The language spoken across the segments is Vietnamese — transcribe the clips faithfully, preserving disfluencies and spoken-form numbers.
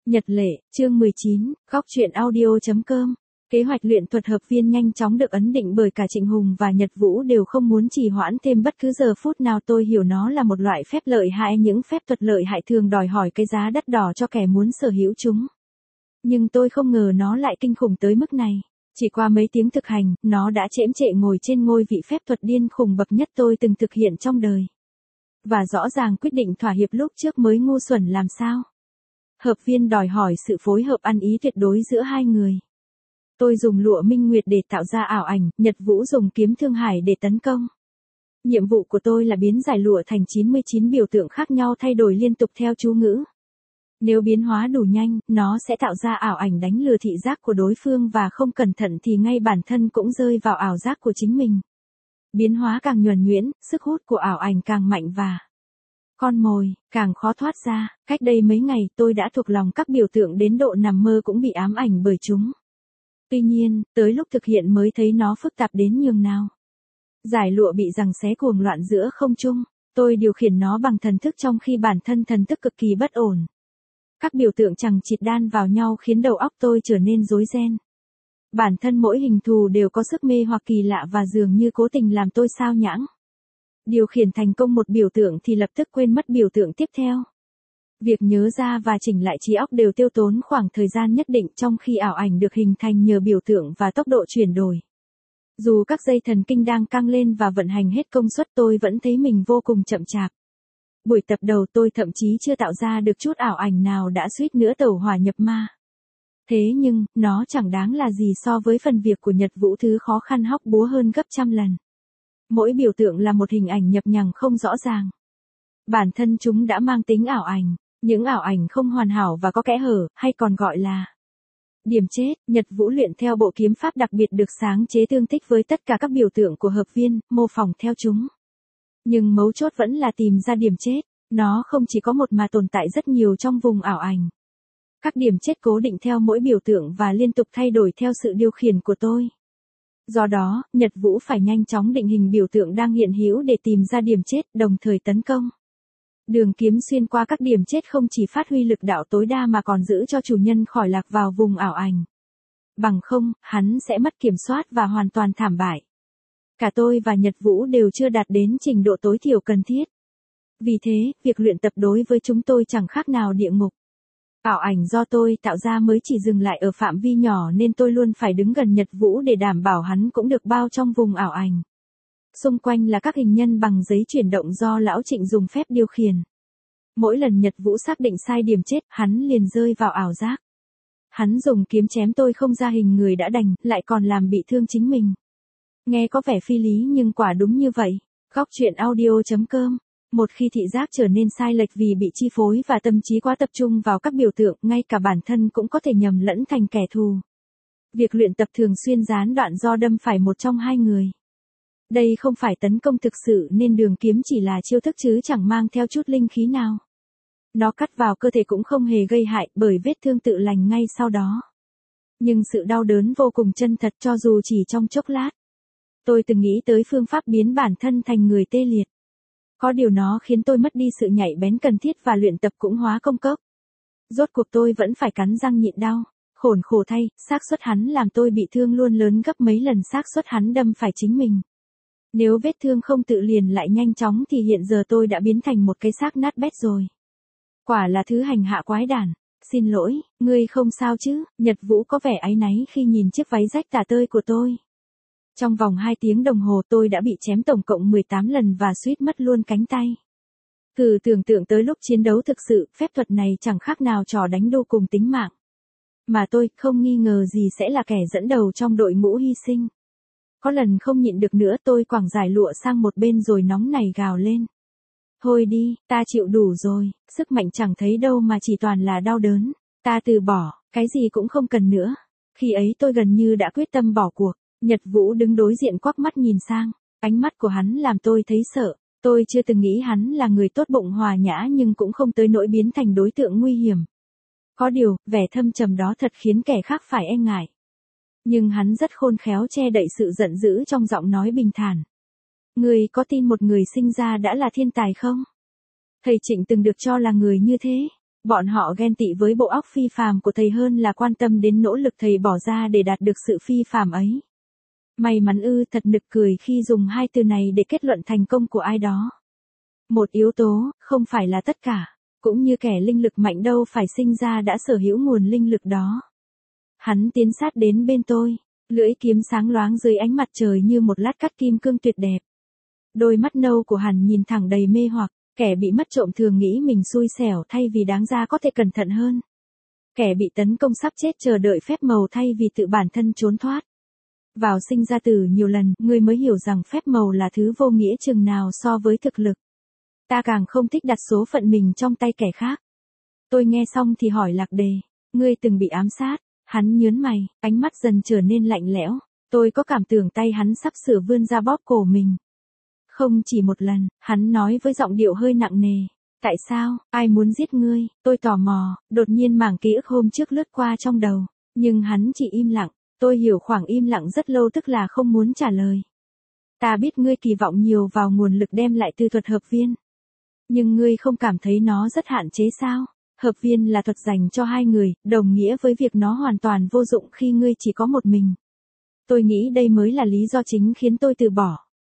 Nhật lệ, chương mười chín, góc truyện audio.com. Kế hoạch luyện thuật hợp viên nhanh chóng được ấn định bởi cả Trịnh Hùng và Nhật Vũ đều không muốn trì hoãn thêm bất cứ giờ phút nào. Tôi hiểu nó là một loại phép lợi hại, những phép thuật lợi hại thường đòi hỏi cái giá đắt đỏ cho kẻ muốn sở hữu chúng. Nhưng tôi không ngờ nó lại kinh khủng tới mức này. Chỉ qua mấy tiếng thực hành, nó đã chễm chệ ngồi trên ngôi vị phép thuật điên khùng bậc nhất tôi từng thực hiện trong đời. Và rõ ràng quyết định thỏa hiệp lúc trước mới ngu xuẩn làm sao. Hợp viên đòi hỏi sự phối hợp ăn ý tuyệt đối giữa hai người. Tôi dùng lụa minh nguyệt để tạo ra ảo ảnh, Nhật Vũ dùng kiếm thương hải để tấn công. Nhiệm vụ của tôi là biến giải lụa thành chín mươi chín biểu tượng khác nhau thay đổi liên tục theo chú ngữ. Nếu biến hóa đủ nhanh, nó sẽ tạo ra ảo ảnh đánh lừa thị giác của đối phương và không cẩn thận thì ngay bản thân cũng rơi vào ảo giác của chính mình. Biến hóa càng nhuần nhuyễn, sức hút của ảo ảnh càng mạnh và con mồi càng khó thoát ra. Cách đây mấy ngày tôi đã thuộc lòng các biểu tượng đến độ nằm mơ cũng bị ám ảnh bởi chúng. Tuy nhiên, tới lúc thực hiện mới thấy nó phức tạp đến nhường nào. Giải lụa bị giằng xé cuồng loạn giữa không trung, tôi điều khiển nó bằng thần thức trong khi bản thân thần thức cực kỳ bất ổn. Các biểu tượng chằng chịt đan vào nhau khiến đầu óc tôi trở nên rối ren. Bản thân mỗi hình thù đều có sức mê hoặc kỳ lạ và dường như cố tình làm tôi sao nhãng. Điều khiển thành công một biểu tượng thì lập tức quên mất biểu tượng tiếp theo. Việc nhớ ra và chỉnh lại trí óc đều tiêu tốn khoảng thời gian nhất định, trong khi ảo ảnh được hình thành nhờ biểu tượng và tốc độ chuyển đổi. Dù các dây thần kinh đang căng lên và vận hành hết công suất, tôi vẫn thấy mình vô cùng chậm chạp. Buổi tập đầu tôi thậm chí chưa tạo ra được chút ảo ảnh nào đã suýt nữa tẩu hỏa nhập ma. Thế nhưng, nó chẳng đáng là gì so với phần việc của Nhật Vũ, thứ khó khăn hóc búa hơn gấp trăm lần. Mỗi biểu tượng là một hình ảnh nhập nhằng không rõ ràng. Bản thân chúng đã mang tính ảo ảnh, những ảo ảnh không hoàn hảo và có kẽ hở, hay còn gọi là điểm chết. Nhật Vũ luyện theo bộ kiếm pháp đặc biệt được sáng chế tương thích với tất cả các biểu tượng của hợp viên, mô phỏng theo chúng. Nhưng mấu chốt vẫn là tìm ra điểm chết. Nó không chỉ có một mà tồn tại rất nhiều trong vùng ảo ảnh. Các điểm chết cố định theo mỗi biểu tượng và liên tục thay đổi theo sự điều khiển của tôi. Do đó, Nhật Vũ phải nhanh chóng định hình biểu tượng đang hiện hữu để tìm ra điểm chết, đồng thời tấn công. Đường kiếm xuyên qua các điểm chết không chỉ phát huy lực đạo tối đa mà còn giữ cho chủ nhân khỏi lạc vào vùng ảo ảnh. Bằng không, hắn sẽ mất kiểm soát và hoàn toàn thảm bại. Cả tôi và Nhật Vũ đều chưa đạt đến trình độ tối thiểu cần thiết. Vì thế, việc luyện tập đối với chúng tôi chẳng khác nào địa ngục. Ảo ảnh do tôi tạo ra mới chỉ dừng lại ở phạm vi nhỏ nên tôi luôn phải đứng gần Nhật Vũ để đảm bảo hắn cũng được bao trong vùng ảo ảnh. Xung quanh là các hình nhân bằng giấy chuyển động do lão Trịnh dùng phép điều khiển. Mỗi lần Nhật Vũ xác định sai điểm chết, hắn liền rơi vào ảo giác. Hắn dùng kiếm chém tôi không ra hình người đã đành, lại còn làm bị thương chính mình. Nghe có vẻ phi lý nhưng quả đúng như vậy. Góc truyện audio.com. Một khi thị giác trở nên sai lệch vì bị chi phối và tâm trí quá tập trung vào các biểu tượng, ngay cả bản thân cũng có thể nhầm lẫn thành kẻ thù. Việc luyện tập thường xuyên gián đoạn do đâm phải một trong hai người. Đây không phải tấn công thực sự nên đường kiếm chỉ là chiêu thức chứ chẳng mang theo chút linh khí nào. Nó cắt vào cơ thể cũng không hề gây hại bởi vết thương tự lành ngay sau đó. Nhưng sự đau đớn vô cùng chân thật cho dù chỉ trong chốc lát. Tôi từng nghĩ tới phương pháp biến bản thân thành người tê liệt. Có điều nó khiến tôi mất đi sự nhạy bén cần thiết và luyện tập cũng hóa công cốc. Rốt cuộc tôi vẫn phải cắn răng nhịn đau. Khốn khổ thay, xác suất hắn làm tôi bị thương luôn lớn gấp mấy lần xác suất hắn đâm phải chính mình. Nếu vết thương không tự liền lại nhanh chóng thì hiện giờ tôi đã biến thành một cái xác nát bét rồi. Quả là thứ hành hạ quái đản. Xin lỗi, ngươi không sao chứ? Nhật Vũ có vẻ áy náy khi nhìn chiếc váy rách tả tơi của tôi. Trong vòng hai tiếng đồng hồ tôi đã bị chém tổng cộng mười tám lần và suýt mất luôn cánh tay. Thử tưởng tượng tới lúc chiến đấu thực sự, phép thuật này chẳng khác nào trò đánh đu cùng tính mạng. Mà tôi không nghi ngờ gì sẽ là kẻ dẫn đầu trong đội ngũ hy sinh. Có lần không nhịn được nữa tôi quẳng giải lụa sang một bên rồi nóng nảy gào lên. Thôi đi, ta chịu đủ rồi, sức mạnh chẳng thấy đâu mà chỉ toàn là đau đớn. Ta từ bỏ, cái gì cũng không cần nữa. Khi ấy tôi gần như đã quyết tâm bỏ cuộc. Nhật Vũ đứng đối diện quắc mắt nhìn sang. Ánh mắt của hắn làm tôi thấy sợ. Tôi chưa từng nghĩ hắn là người tốt bụng hòa nhã nhưng cũng không tới nỗi biến thành đối tượng nguy hiểm. Có điều, vẻ thâm trầm đó thật khiến kẻ khác phải e ngại. Nhưng hắn rất khôn khéo che đậy sự giận dữ trong giọng nói bình thản. Người có tin một người sinh ra đã là thiên tài không? Thầy Trịnh từng được cho là người như thế. Bọn họ ghen tị với bộ óc phi phàm của thầy hơn là quan tâm đến nỗ lực thầy bỏ ra để đạt được sự phi phàm ấy. May mắn ư, thật nực cười khi dùng hai từ này để kết luận thành công của ai đó. Một yếu tố, không phải là tất cả, cũng như kẻ linh lực mạnh đâu phải sinh ra đã sở hữu nguồn linh lực đó. Hắn tiến sát đến bên tôi, lưỡi kiếm sáng loáng dưới ánh mặt trời như một lát cắt kim cương tuyệt đẹp. Đôi mắt nâu của hắn nhìn thẳng đầy mê hoặc, kẻ bị mất trộm thường nghĩ mình xui xẻo thay vì đáng ra có thể cẩn thận hơn. Kẻ bị tấn công sắp chết chờ đợi phép màu thay vì tự bản thân trốn thoát. Vào sinh ra tử nhiều lần, ngươi mới hiểu rằng phép màu là thứ vô nghĩa chừng nào so với thực lực. Ta càng không thích đặt số phận mình trong tay kẻ khác. Tôi nghe xong thì hỏi Lạc Đề, ngươi từng bị ám sát? Hắn nhớn mày, ánh mắt dần trở nên lạnh lẽo. Tôi có cảm tưởng tay hắn sắp sửa vươn ra bóp cổ mình. Không chỉ một lần, hắn nói với giọng điệu hơi nặng nề. Tại sao, ai muốn giết ngươi? Tôi tò mò, đột nhiên mảng ký ức hôm trước lướt qua trong đầu. Nhưng hắn chỉ im lặng, tôi hiểu khoảng im lặng rất lâu tức là không muốn trả lời. Ta biết ngươi kỳ vọng nhiều vào nguồn lực đem lại từ thuật hợp viên. Nhưng ngươi không cảm thấy nó rất hạn chế sao? Hợp viên là thuật dành cho hai người, đồng nghĩa với việc nó hoàn toàn vô dụng khi ngươi chỉ có một mình. Tôi nghĩ đây mới là lý do chính khiến tôi từ bỏ.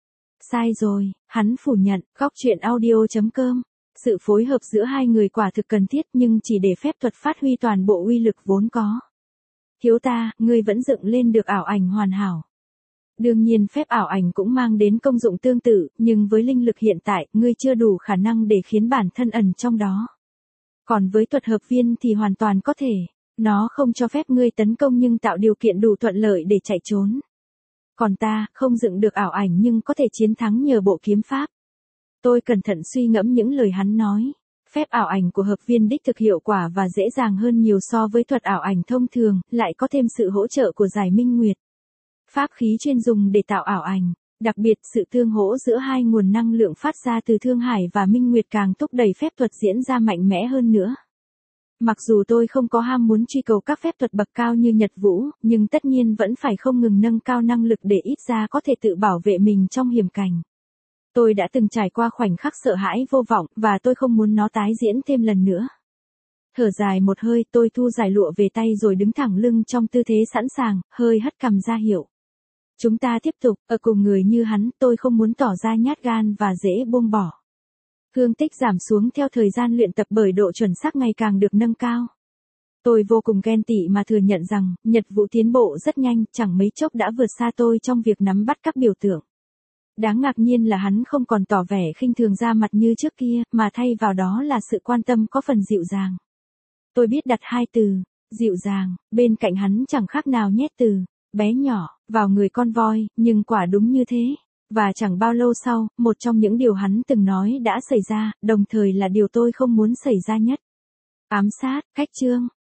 Sai rồi, hắn phủ nhận, góc truyện audio chấm com. Sự phối hợp giữa hai người quả thực cần thiết nhưng chỉ để phép thuật phát huy toàn bộ uy lực vốn có. Thiếu ta, ngươi vẫn dựng lên được ảo ảnh hoàn hảo. Đương nhiên phép ảo ảnh cũng mang đến công dụng tương tự, nhưng với linh lực hiện tại, ngươi chưa đủ khả năng để khiến bản thân ẩn trong đó. Còn với thuật hợp viên thì hoàn toàn có thể. Nó không cho phép ngươi tấn công nhưng tạo điều kiện đủ thuận lợi để chạy trốn. Còn ta, không dựng được ảo ảnh nhưng có thể chiến thắng nhờ bộ kiếm pháp. Tôi cẩn thận suy ngẫm những lời hắn nói. Phép ảo ảnh của hợp viên đích thực hiệu quả và dễ dàng hơn nhiều so với thuật ảo ảnh thông thường, lại có thêm sự hỗ trợ của giải minh nguyệt. Pháp khí chuyên dùng để tạo ảo ảnh. Đặc biệt, sự tương hỗ giữa hai nguồn năng lượng phát ra từ Thương Hải và Minh Nguyệt càng thúc đẩy phép thuật diễn ra mạnh mẽ hơn nữa. Mặc dù tôi không có ham muốn truy cầu các phép thuật bậc cao như Nhật Vũ, nhưng tất nhiên vẫn phải không ngừng nâng cao năng lực để ít ra có thể tự bảo vệ mình trong hiểm cảnh. Tôi đã từng trải qua khoảnh khắc sợ hãi vô vọng, và tôi không muốn nó tái diễn thêm lần nữa. Thở dài một hơi, tôi thu giải lụa về tay rồi đứng thẳng lưng trong tư thế sẵn sàng, hơi hất cằm ra hiệu. Chúng ta tiếp tục, ở cùng người như hắn, tôi không muốn tỏ ra nhát gan và dễ buông bỏ. Thương tích giảm xuống theo thời gian luyện tập bởi độ chuẩn xác ngày càng được nâng cao. Tôi vô cùng ghen tị mà thừa nhận rằng, Nhật Vũ tiến bộ rất nhanh, chẳng mấy chốc đã vượt xa tôi trong việc nắm bắt các biểu tượng. Đáng ngạc nhiên là hắn không còn tỏ vẻ khinh thường ra mặt như trước kia, mà thay vào đó là sự quan tâm có phần dịu dàng. Tôi biết đặt hai từ, dịu dàng, bên cạnh hắn chẳng khác nào nhét từ, bé nhỏ, vào người con voi, nhưng quả đúng như thế. Và chẳng bao lâu sau, một trong những điều hắn từng nói đã xảy ra, đồng thời là điều tôi không muốn xảy ra nhất. Ám sát, cách chương.